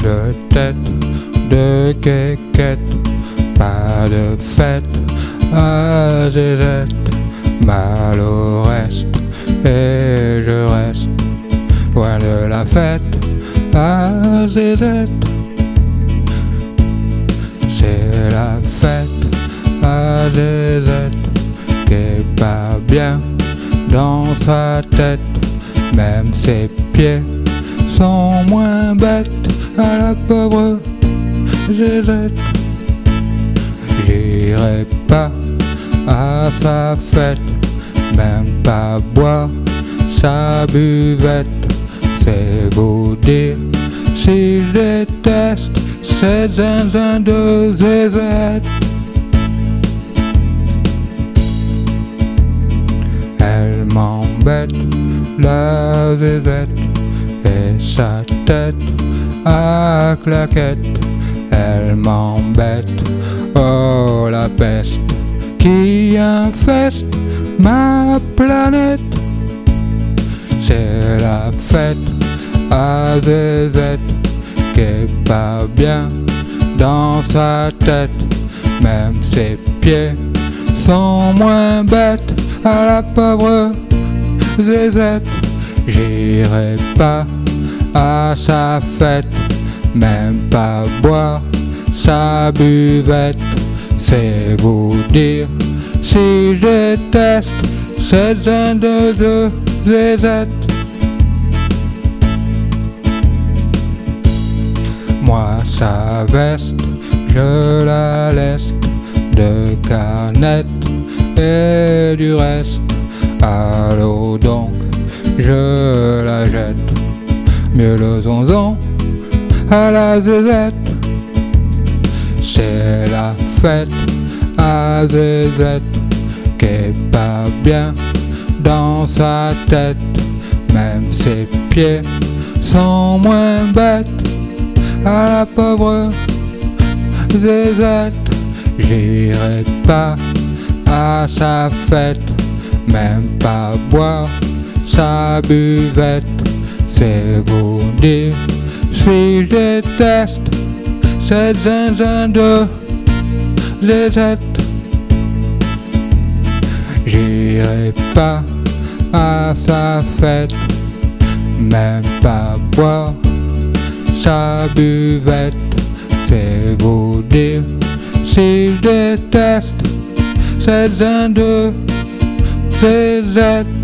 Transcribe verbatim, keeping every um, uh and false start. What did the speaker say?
de tête, de quéquette, pas de fête à zézette, mal au reste, et je reste loin de la fête à zézette. C'est la fête à zézette qui est pas bien dans sa tête, même ses pieds sont moins bêtes à la pauvre zézette. J'irai pas à sa fête, même pas boire sa buvette, c'est vous dire si je déteste ces zinzins de zézette. Elle m'embête, la zézette, et sa tête à claquette. Elle m'embête, oh la peste qui infeste ma planète. C'est la fête à zézette qui est pas bien dans sa tête, même ses pieds sont moins bêtes à la pauvre zézette. J'irai pas à sa fête, même pas boire sa buvette, c'est vous dire si je déteste cette zinde de zézette. Moi sa veste, je la laisse de canette et du reste à l'eau, donc je la jette. Mieux le zonzon à la zézette. C'est la fête à zézette qui est pas bien dans sa tête, même ses pieds sont moins bêtes à la pauvre zézette. J'irai pas à sa fête, même pas boire sa buvette, c'est vous dire si je déteste cette zinzin de zézette. J'irai pas à sa fête, même pas boire sa buvette, c'est vous dire si je déteste cette zinde de zézette.